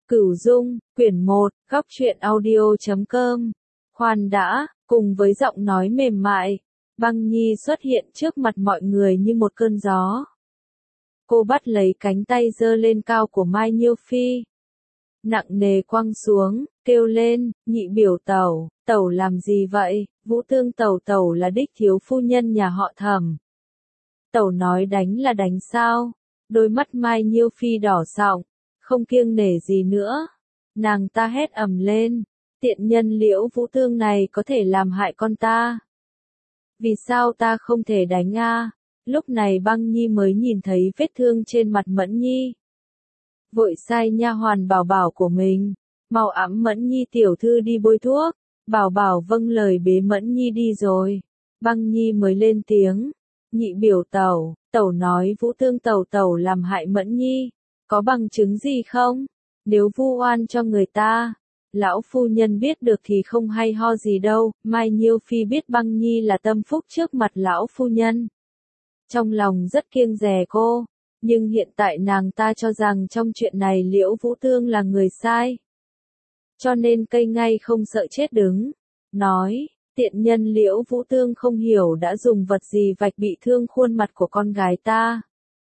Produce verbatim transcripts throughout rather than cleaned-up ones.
Cửu Dung, quyển một, góc truyện audio chấm com. Khoan đã, cùng với giọng nói mềm mại, Băng Nhi xuất hiện trước mặt mọi người như một cơn gió. Cô bắt lấy cánh tay giơ lên cao của Mai Nhiêu Phi. Nặng nề quăng xuống, kêu lên, nhị biểu tẩu, tẩu làm gì vậy, Vũ Tương tẩu tẩu là đích thiếu phu nhân nhà họ Thẩm. Tẩu nói đánh là đánh sao? Đôi mắt Mai Nhiêu Phi đỏ sọng, không kiêng nể gì nữa. Nàng ta hét ầm lên, tiện nhân Liễu Vũ Tương này có thể làm hại con ta. Vì sao ta không thể đánh a? Lúc này Băng Nhi mới nhìn thấy vết thương trên mặt Mẫn Nhi. Vội sai nha hoàn Bảo Bảo của mình, mau ẵm Mẫn Nhi tiểu thư đi bôi thuốc. Bảo Bảo vâng lời bế Mẫn Nhi đi rồi. Băng Nhi mới lên tiếng, nhị biểu tẩu, tẩu nói Vũ Tương tẩu tẩu làm hại Mẫn Nhi, có bằng chứng gì không? Nếu vu oan cho người ta, lão phu nhân biết được thì không hay ho gì đâu. Mai Nhiêu Phi biết Băng Nhi là tâm phúc trước mặt lão phu nhân, trong lòng rất kiêng dè cô, nhưng hiện tại nàng ta cho rằng trong chuyện này Liễu Vũ Tương là người sai, cho nên cây ngay không sợ chết đứng, nói, tiện nhân Liễu Vũ Tương không hiểu đã dùng vật gì vạch bị thương khuôn mặt của con gái ta.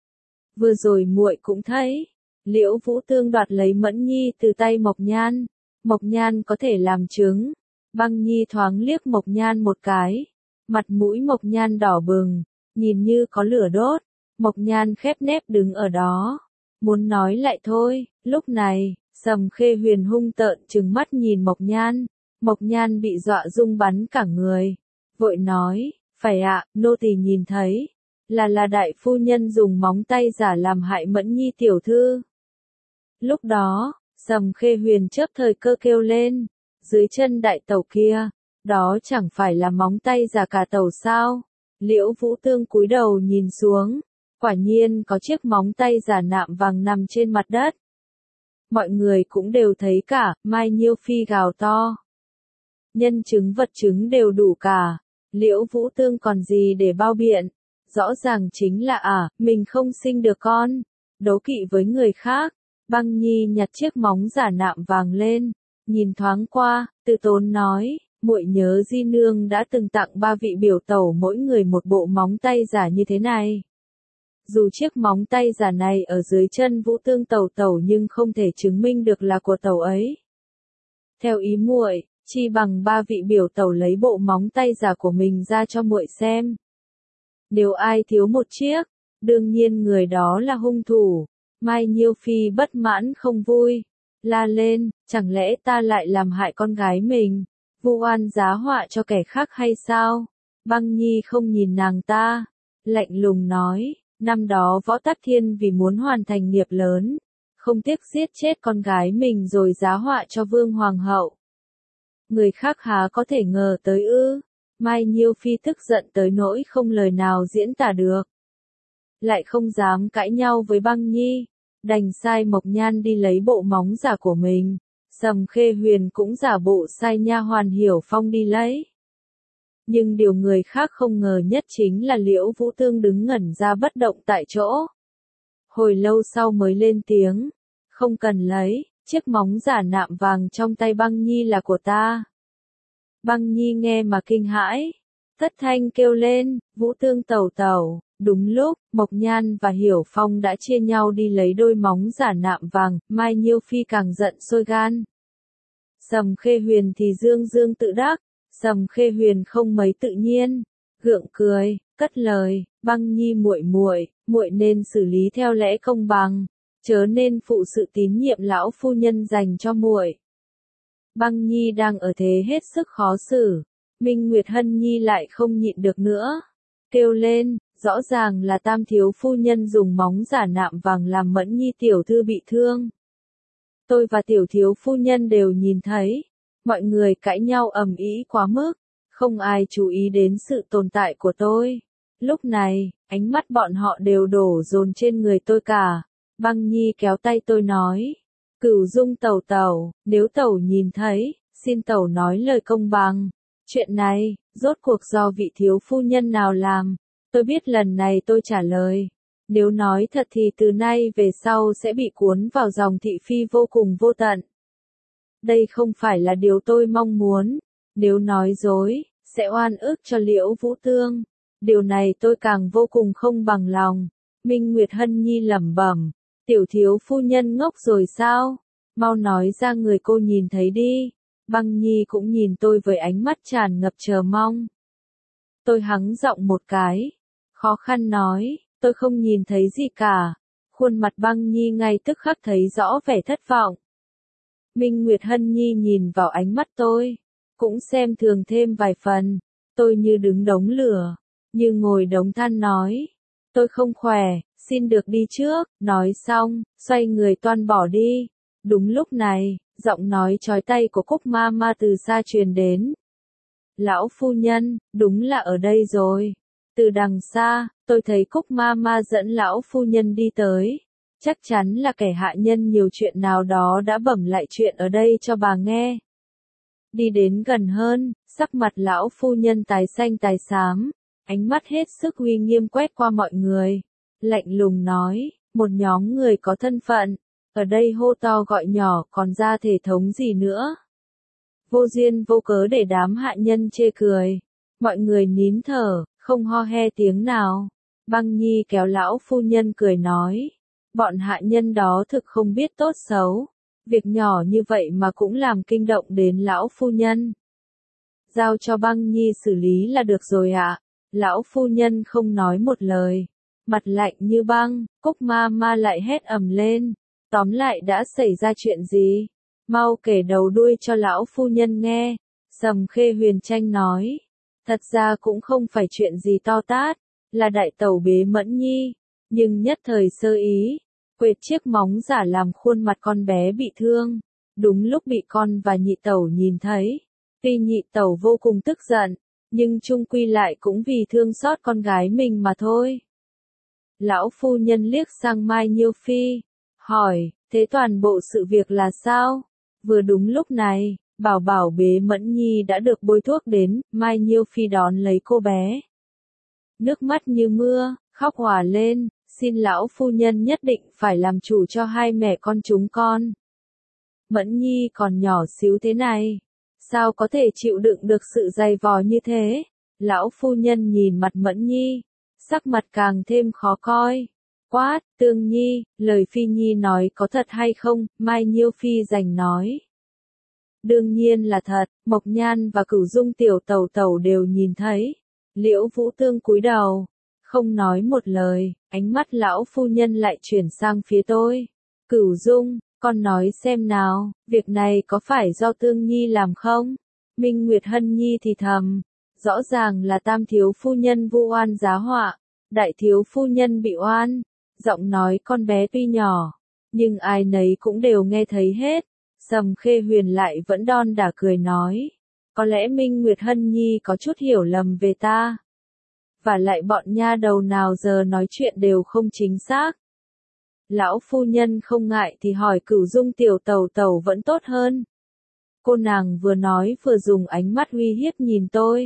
Vừa rồi muội cũng thấy, Liễu Vũ Tương đoạt lấy Mẫn Nhi từ tay Mộc Nhan, Mộc Nhan có thể làm chứng. Băng Nhi thoáng liếc Mộc Nhan một cái, mặt mũi Mộc Nhan đỏ bừng, nhìn như có lửa đốt. Mộc Nhan khép nép đứng ở đó, muốn nói lại thôi. Lúc này, Sầm Khê Huyền hung tợn trừng mắt nhìn Mộc Nhan, Mộc Nhan bị dọa rung bắn cả người, vội nói, phải ạ, nô tỳ nhìn thấy, là là đại phu nhân dùng móng tay giả làm hại Mẫn Nhi tiểu thư. Lúc đó, Sầm Khê Huyền chớp thời cơ kêu lên, dưới chân đại tẩu kia, đó chẳng phải là móng tay giả cả tẩu sao? Liễu Vũ Tương cúi đầu nhìn xuống, quả nhiên có chiếc móng tay giả nạm vàng nằm trên mặt đất. Mọi người cũng đều thấy cả, Mai Nhiêu Phi gào to. Nhân chứng vật chứng đều đủ cả, Liễu Vũ Tương còn gì để bao biện, rõ ràng chính là à, mình không sinh được con, đấu kỵ với người khác. Băng Nhi nhặt chiếc móng giả nạm vàng lên, nhìn thoáng qua, tự tốn nói, muội nhớ Di nương đã từng tặng ba vị biểu tẩu mỗi người một bộ móng tay giả như thế này. Dù chiếc móng tay giả này ở dưới chân Vũ Tương tẩu tẩu nhưng không thể chứng minh được là của tẩu ấy. Theo ý muội, chi bằng ba vị biểu tẩu lấy bộ móng tay giả của mình ra cho muội xem. Nếu ai thiếu một chiếc, đương nhiên người đó là hung thủ. Mai Nhiêu Phi bất mãn không vui, la lên, chẳng lẽ ta lại làm hại con gái mình, vu oan giá họa cho kẻ khác hay sao? Băng Nhi không nhìn nàng ta, lạnh lùng nói, năm đó Võ Tắc Thiên vì muốn hoàn thành nghiệp lớn, không tiếc giết chết con gái mình rồi giá họa cho Vương Hoàng hậu. Người khác há có thể ngờ tới ư? Mai Nhiêu Phi tức giận tới nỗi không lời nào diễn tả được, lại không dám cãi nhau với Băng Nhi, đành sai Mộc Nhan đi lấy bộ móng giả của mình. Sầm Khê Huyền cũng giả bộ sai nha hoàn Hiểu Phong đi lấy. Nhưng điều người khác không ngờ nhất chính là Liễu Vũ Tương đứng ngẩn ra bất động tại chỗ. Hồi lâu sau mới lên tiếng, không cần lấy, chiếc móng giả nạm vàng trong tay Băng Nhi là của ta. Băng Nhi nghe mà kinh hãi, thất thanh kêu lên, Vũ Tương tẩu tẩu. Đúng lúc, Mộc Nhan và Hiểu Phong đã chia nhau đi lấy đôi móng giả nạm vàng, Mai Nhiêu Phi càng giận sôi gan. Sầm Khê Huyền thì dương dương tự đắc, Sầm Khê Huyền không mấy tự nhiên, gượng cười, cất lời, Băng Nhi muội muội, muội nên xử lý theo lẽ công bằng, chớ nên phụ sự tín nhiệm lão phu nhân dành cho muội. Băng Nhi đang ở thế hết sức khó xử, Minh Nguyệt Hân Nhi lại không nhịn được nữa, kêu lên, rõ ràng là Tam thiếu phu nhân dùng móng giả nạm vàng làm Mẫn Nhi tiểu thư bị thương. Tôi và tiểu thiếu phu nhân đều nhìn thấy, mọi người cãi nhau ầm ĩ quá mức, không ai chú ý đến sự tồn tại của tôi. Lúc này, ánh mắt bọn họ đều đổ dồn trên người tôi cả. Băng Nhi kéo tay tôi nói, Cửu Dung tẩu tẩu, nếu tẩu nhìn thấy, xin tẩu nói lời công bằng. Chuyện này, rốt cuộc do vị thiếu phu nhân nào làm? Tôi biết lần này tôi trả lời, Nếu nói thật thì từ nay về sau sẽ bị cuốn vào dòng thị phi vô cùng vô tận. Đây không phải là điều tôi mong muốn. Nếu nói dối, sẽ oan ức cho Liễu Vũ Tương. Điều này tôi càng vô cùng không bằng lòng. Minh Nguyệt Hân Nhi lẩm bẩm, tiểu thiếu phu nhân ngốc rồi sao? Mau nói ra người cô nhìn thấy đi. Băng Nhi cũng nhìn tôi với ánh mắt tràn ngập chờ mong. Tôi hắng giọng một cái, khó khăn nói, tôi không nhìn thấy gì cả. Khuôn mặt Băng Nhi ngay tức khắc thấy rõ vẻ thất vọng. Minh Nguyệt Hân Nhi nhìn vào ánh mắt tôi, cũng xem thường thêm vài phần. Tôi như đứng đống lửa, như ngồi đống than nói, tôi không khỏe, xin được đi trước. Nói xong, xoay người toan bỏ đi. Đúng lúc này, giọng nói chói tai của Cúc Ma Ma từ xa truyền đến. Lão phu nhân, đúng là ở đây rồi. Từ đằng xa, tôi thấy Cúc Ma Ma dẫn lão phu nhân đi tới. Chắc chắn là kẻ hạ nhân nhiều chuyện nào đó đã bẩm lại chuyện ở đây cho bà nghe. Đi đến gần hơn, sắc mặt lão phu nhân tái xanh tái xám, ánh mắt hết sức uy nghiêm quét qua mọi người. Lạnh lùng nói, một nhóm người có thân phận, ở đây hô to gọi nhỏ còn ra thể thống gì nữa. Vô duyên vô cớ để đám hạ nhân chê cười. Mọi người nín thở, không ho he tiếng nào. Băng Nhi kéo lão phu nhân cười nói. Bọn hạ nhân đó thực không biết tốt xấu. Việc nhỏ như vậy mà cũng làm kinh động đến lão phu nhân. Giao cho Băng Nhi xử lý là được rồi ạ. Lão phu nhân không nói một lời. Mặt lạnh như băng, Cúc Ma Ma lại hét ầm lên. Tóm lại đã xảy ra chuyện gì? Mau kể đầu đuôi cho lão phu nhân nghe. Sầm Khê Huyền tranh nói. Thật ra cũng không phải chuyện gì to tát, là đại tẩu bế Mẫn Nhi, nhưng nhất thời sơ ý, quệt chiếc móng giả làm khuôn mặt con bé bị thương, đúng lúc bị con và nhị tẩu nhìn thấy. Tuy nhị tẩu vô cùng tức giận, nhưng chung quy lại cũng vì thương xót con gái mình mà thôi. Lão phu nhân liếc sang Mai Nhiêu Phi, hỏi, thế toàn bộ sự việc là sao? Vừa đúng lúc này, Bảo Bảo bế Mẫn Nhi đã được bôi thuốc đến, Mai Nhiêu Phi đón lấy cô bé. Nước mắt như mưa, khóc òa lên, xin lão phu nhân nhất định phải làm chủ cho hai mẹ con chúng con. Mẫn Nhi còn nhỏ xíu thế này, sao có thể chịu đựng được sự dày vò như thế? Lão phu nhân nhìn mặt Mẫn Nhi, sắc mặt càng thêm khó coi. Quát, Tương Nhi, lời Phi Nhi nói có thật hay không? Mai Nhiêu Phi giành nói. Đương nhiên là thật, Mộc Nhan và Cửu Dung tiểu tẩu tẩu đều nhìn thấy. Liễu Vũ Tương cúi đầu, không nói một lời, ánh mắt lão phu nhân lại chuyển sang phía tôi. Cửu Dung, con nói xem nào, việc này có phải do Tương Nhi làm không? Minh Nguyệt Hân Nhi thì thầm, rõ ràng là tam thiếu phu nhân vu oan giá họa, đại thiếu phu nhân bị oan. Giọng nói con bé tuy nhỏ, nhưng ai nấy cũng đều nghe thấy hết. Sầm Khê Huyền lại vẫn đon đả cười nói, có lẽ Minh Nguyệt Hân Nhi có chút hiểu lầm về ta. Và lại bọn nha đầu nào giờ nói chuyện đều không chính xác. Lão phu nhân không ngại thì hỏi Cửu Dung tiểu tẩu tẩu vẫn tốt hơn. Cô nàng vừa nói vừa dùng ánh mắt uy hiếp nhìn tôi.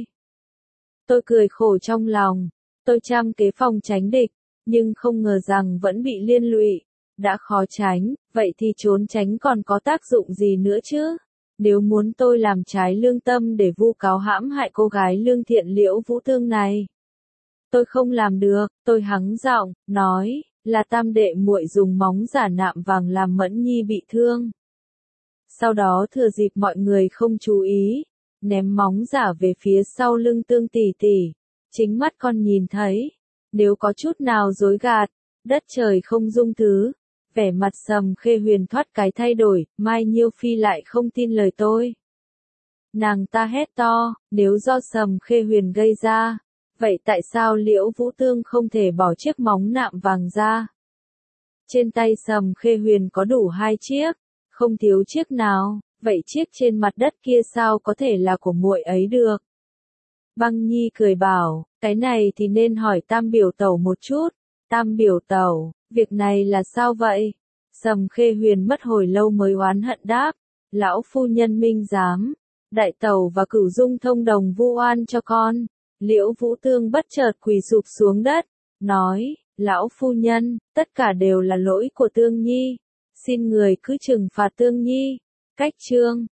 Tôi cười khổ trong lòng, tôi trăm kế phòng tránh địch, nhưng không ngờ rằng vẫn bị liên lụy. Đã khó tránh, vậy thì trốn tránh còn có tác dụng gì nữa chứ? Nếu muốn tôi làm trái lương tâm để vu cáo hãm hại cô gái lương thiện Liễu Vũ Tương này, tôi không làm được. Tôi hắng giọng, nói, là tam đệ muội dùng móng giả nạm vàng làm Mẫn Nhi bị thương. Sau đó thừa dịp mọi người không chú ý, ném móng giả về phía sau lưng Tương tỷ tỷ. Chính mắt con nhìn thấy, nếu có chút nào dối gạt, đất trời không dung thứ. Vẻ mặt Sầm Khê Huyền thoát cái thay đổi, Mai Nhiêu Phi lại không tin lời tôi. Nàng ta hét to, nếu do Sầm Khê Huyền gây ra, vậy tại sao Liễu Vũ Tương không thể bỏ chiếc móng nạm vàng ra? Trên tay Sầm Khê Huyền có đủ hai chiếc, không thiếu chiếc nào, vậy chiếc trên mặt đất kia sao có thể là của muội ấy được? Băng Nhi cười bảo, cái này thì nên hỏi Tam biểu tẩu một chút. Tam biểu tẩu, việc này là sao vậy? Sầm Khê Huyền mất hồi lâu mới oán hận đáp, lão phu nhân minh giám, đại tẩu và Cửu Dung thông đồng vu oan cho con. Liễu Vũ Tương bất chợt quỳ sụp xuống đất, nói, Lão phu nhân, tất cả đều là lỗi của Tương Nhi. Xin người cứ trừng phạt Tương Nhi. Cách chương